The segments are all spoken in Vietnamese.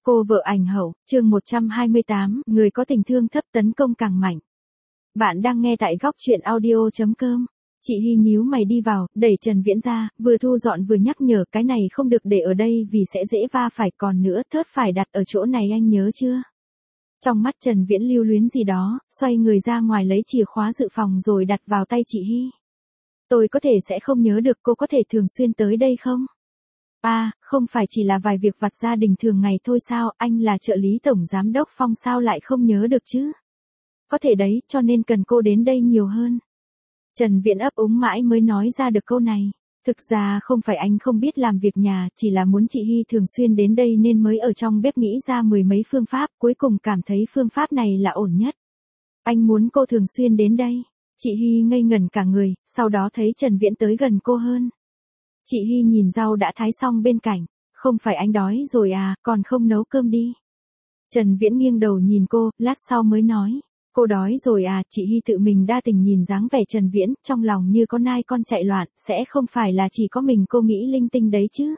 Cô vợ ảnh hậu, chương 128, người có tình thương thấp tấn công càng mạnh. Bạn đang nghe tại góc truyện audio.com. Chị Hy nhíu mày đi vào, đẩy Trần Viễn ra, vừa thu dọn vừa nhắc nhở cái này không được để ở đây vì sẽ dễ va phải, còn nữa thớt phải đặt ở chỗ này anh nhớ chưa? Trong mắt Trần Viễn lưu luyến gì đó, xoay người ra ngoài lấy chìa khóa dự phòng rồi đặt vào tay chị Hy. Tôi có thể sẽ không nhớ được, cô có thể thường xuyên tới đây không? À, không phải chỉ là vài việc vặt gia đình thường ngày thôi sao, anh là trợ lý tổng giám đốc Phong sao lại không nhớ được chứ? Có thể đấy, cho nên cần cô đến đây nhiều hơn. Trần Viễn ấp úng mãi mới nói ra được câu này. Thực ra không phải anh không biết làm việc nhà, chỉ là muốn chị Hy thường xuyên đến đây nên mới ở trong bếp nghĩ ra mười mấy phương pháp, cuối cùng cảm thấy phương pháp này là ổn nhất. Anh muốn cô thường xuyên đến đây. Chị Hy ngây ngẩn cả người, sau đó thấy Trần Viễn tới gần cô hơn. Chị Hy nhìn rau đã thái xong bên cạnh. Không phải anh đói rồi à, còn không nấu cơm đi. Trần Viễn nghiêng đầu nhìn cô, lát sau mới nói. Cô đói rồi à, chị Hy tự mình đa tình nhìn dáng vẻ Trần Viễn, trong lòng như có nai con chạy loạn, sẽ không phải là chỉ có mình cô nghĩ linh tinh đấy chứ.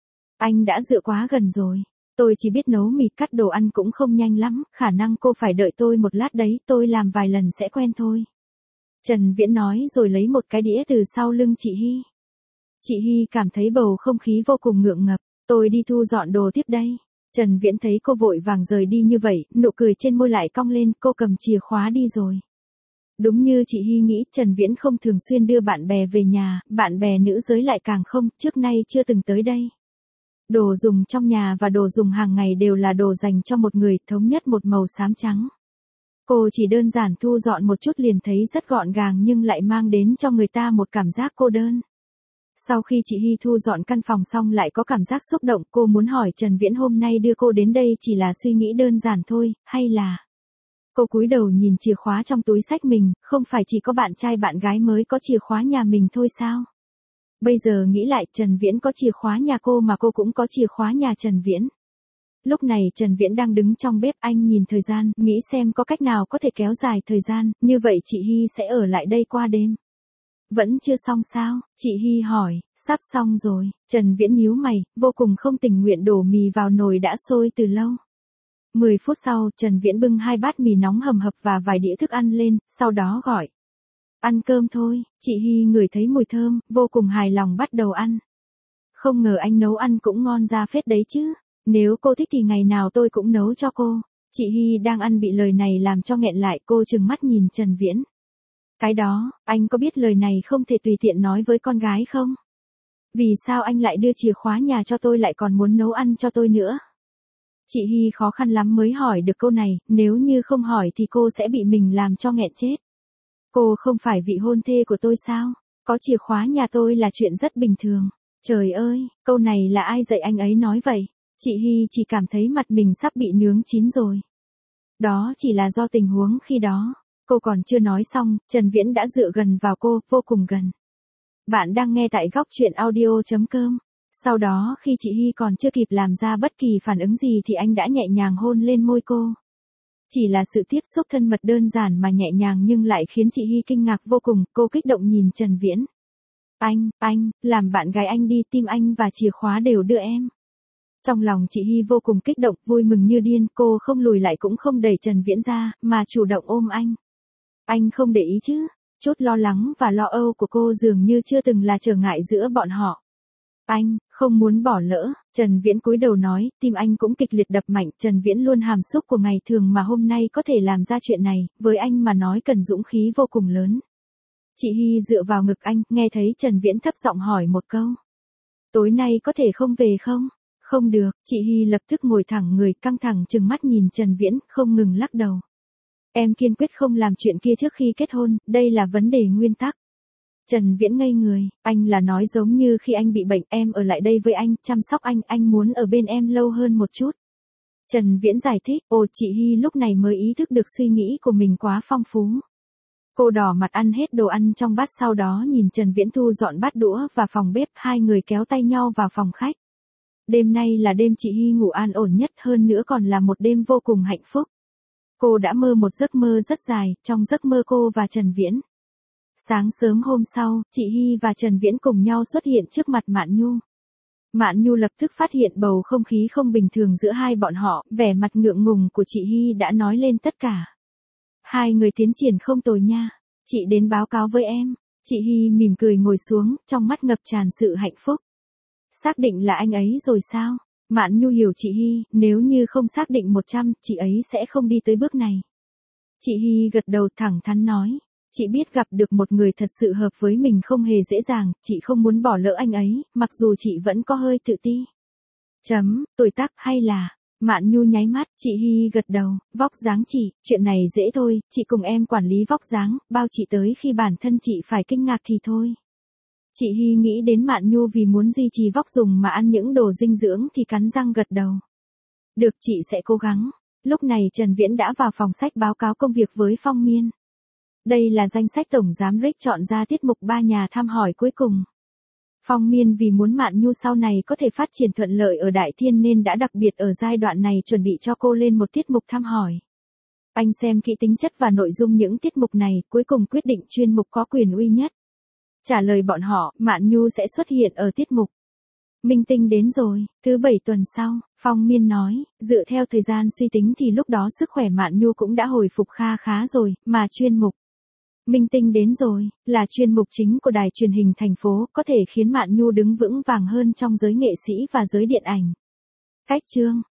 Anh đã dựa quá gần rồi. Tôi chỉ biết nấu mì, cắt đồ ăn cũng không nhanh lắm, khả năng cô phải đợi tôi một lát đấy, tôi làm vài lần sẽ quen thôi. Trần Viễn nói rồi lấy một cái đĩa từ sau lưng chị Hy. Chị Hy cảm thấy bầu không khí vô cùng ngượng ngập, tôi đi thu dọn đồ tiếp đây. Trần Viễn thấy cô vội vàng rời đi như vậy, nụ cười trên môi lại cong lên, cô cầm chìa khóa đi rồi. Đúng như chị Hy nghĩ, Trần Viễn không thường xuyên đưa bạn bè về nhà, bạn bè nữ giới lại càng không, trước nay chưa từng tới đây. Đồ dùng trong nhà và đồ dùng hàng ngày đều là đồ dành cho một người, thống nhất một màu xám trắng. Cô chỉ đơn giản thu dọn một chút liền thấy rất gọn gàng nhưng lại mang đến cho người ta một cảm giác cô đơn. Sau khi chị Hy thu dọn căn phòng xong lại có cảm giác xúc động, cô muốn hỏi Trần Viễn hôm nay đưa cô đến đây chỉ là suy nghĩ đơn giản thôi, hay là... Cô cúi đầu nhìn chìa khóa trong túi xách mình, không phải chỉ có bạn trai bạn gái mới có chìa khóa nhà mình thôi sao? Bây giờ nghĩ lại, Trần Viễn có chìa khóa nhà cô mà cô cũng có chìa khóa nhà Trần Viễn. Lúc này Trần Viễn đang đứng trong bếp, anh nhìn thời gian, nghĩ xem có cách nào có thể kéo dài thời gian, như vậy chị Hy sẽ ở lại đây qua đêm. Vẫn chưa xong sao? Chị Hy hỏi, sắp xong rồi. Trần Viễn nhíu mày, vô cùng không tình nguyện đổ mì vào nồi đã sôi từ lâu. 10 phút sau, Trần Viễn bưng 2 bát mì nóng hầm hập và vài đĩa thức ăn lên, sau đó gọi. Ăn cơm thôi. Chị Hy ngửi thấy mùi thơm, vô cùng hài lòng bắt đầu ăn. Không ngờ anh nấu ăn cũng ngon ra phết đấy chứ. Nếu cô thích thì ngày nào tôi cũng nấu cho cô. Chị Hy đang ăn bị lời này làm cho nghẹn lại, cô trừng mắt nhìn Trần Viễn. Cái đó, anh có biết lời này không thể tùy tiện nói với con gái không? Vì sao anh lại đưa chìa khóa nhà cho tôi lại còn muốn nấu ăn cho tôi nữa? Chị Hy khó khăn lắm mới hỏi được câu này, nếu như không hỏi thì cô sẽ bị mình làm cho nghẹn chết. Cô không phải vị hôn thê của tôi sao? Có chìa khóa nhà tôi là chuyện rất bình thường. Trời ơi, câu này là ai dạy anh ấy nói vậy? Chị Hy chỉ cảm thấy mặt mình sắp bị nướng chín rồi. Đó chỉ là do tình huống khi đó. Cô còn chưa nói xong, Trần Viễn đã dựa gần vào cô, vô cùng gần. Bạn đang nghe tại góc truyện audio.com. Sau đó khi chị Hy còn chưa kịp làm ra bất kỳ phản ứng gì thì anh đã nhẹ nhàng hôn lên môi cô. Chỉ là sự tiếp xúc thân mật đơn giản mà nhẹ nhàng nhưng lại khiến chị Hy kinh ngạc vô cùng, cô kích động nhìn Trần Viễn. Anh, làm bạn gái anh đi, tim anh và chìa khóa đều đưa em. Trong lòng chị Hy vô cùng kích động, vui mừng như điên, cô không lùi lại cũng không đẩy Trần Viễn ra, mà chủ động ôm anh. Anh không để ý chứ? Chút lo lắng và lo âu của cô dường như chưa từng là trở ngại giữa bọn họ. Anh, không muốn bỏ lỡ, Trần Viễn cúi đầu nói, tim anh cũng kịch liệt đập mạnh, Trần Viễn luôn hàm xúc của ngày thường mà hôm nay có thể làm ra chuyện này, với anh mà nói cần dũng khí vô cùng lớn. Chị Hy dựa vào ngực anh, nghe thấy Trần Viễn thấp giọng hỏi một câu. Tối nay có thể không về không? Không được, chị Hy lập tức ngồi thẳng người, căng thẳng trừng mắt nhìn Trần Viễn, không ngừng lắc đầu. Em kiên quyết không làm chuyện kia trước khi kết hôn, đây là vấn đề nguyên tắc. Trần Viễn ngây người, anh là nói giống như khi anh bị bệnh, em ở lại đây với anh, chăm sóc anh muốn ở bên em lâu hơn một chút. Trần Viễn giải thích, chị Hy lúc này mới ý thức được suy nghĩ của mình quá phong phú. Cô đỏ mặt ăn hết đồ ăn trong bát, sau đó nhìn Trần Viễn thu dọn bát đũa và phòng bếp, hai người kéo tay nhau vào phòng khách. Đêm nay là đêm chị Hy ngủ an ổn nhất, hơn nữa còn là một đêm vô cùng hạnh phúc. Cô đã mơ một giấc mơ rất dài, trong giấc mơ cô và Trần Viễn. Sáng sớm hôm sau, chị Hy và Trần Viễn cùng nhau xuất hiện trước mặt Mạn Nhu. Mạn Nhu lập tức phát hiện bầu không khí không bình thường giữa hai bọn họ, vẻ mặt ngượng ngùng của chị Hy đã nói lên tất cả. Hai người tiến triển không tồi nha. Chị đến báo cáo với em. Chị Hy mỉm cười ngồi xuống, trong mắt ngập tràn sự hạnh phúc. Xác định là anh ấy rồi sao? Mạn Nhu hiểu chị Hy, nếu như không xác định 100, chị ấy sẽ không đi tới bước này. Chị Hy gật đầu thẳng thắn nói. Chị biết gặp được một người thật sự hợp với mình không hề dễ dàng, chị không muốn bỏ lỡ anh ấy, mặc dù chị vẫn có hơi tự ti. Tuổi tác hay là... Mạn Nhu nháy mắt, chị Hy gật đầu, vóc dáng chị, chuyện này dễ thôi, chị cùng em quản lý vóc dáng, bao chị tới khi bản thân chị phải kinh ngạc thì thôi. Chị Hy nghĩ đến Mạn Nhu vì muốn duy trì vóc dùng mà ăn những đồ dinh dưỡng thì cắn răng gật đầu. Được, chị sẽ cố gắng. Lúc này Trần Viễn đã vào phòng sách báo cáo công việc với Phong Miên. Đây là danh sách tổng giám Rick chọn ra tiết mục 3 nhà thăm hỏi cuối cùng. Phong Miên vì muốn Mạn Nhu sau này có thể phát triển thuận lợi ở Đại Thiên nên đã đặc biệt ở giai đoạn này chuẩn bị cho cô lên một tiết mục thăm hỏi. Anh xem kỹ tính chất và nội dung những tiết mục này, cuối cùng quyết định chuyên mục có quyền uy nhất. Trả lời bọn họ, Mạn Nhu sẽ xuất hiện ở tiết mục. Minh tinh đến rồi, thứ 7 tuần sau, Phong Miên nói, dựa theo thời gian suy tính thì lúc đó sức khỏe Mạn Nhu cũng đã hồi phục kha khá rồi, mà chuyên mục Minh tinh đến rồi, là chuyên mục chính của đài truyền hình thành phố, có thể khiến Mạn Nhu đứng vững vàng hơn trong giới nghệ sĩ và giới điện ảnh. Cách chương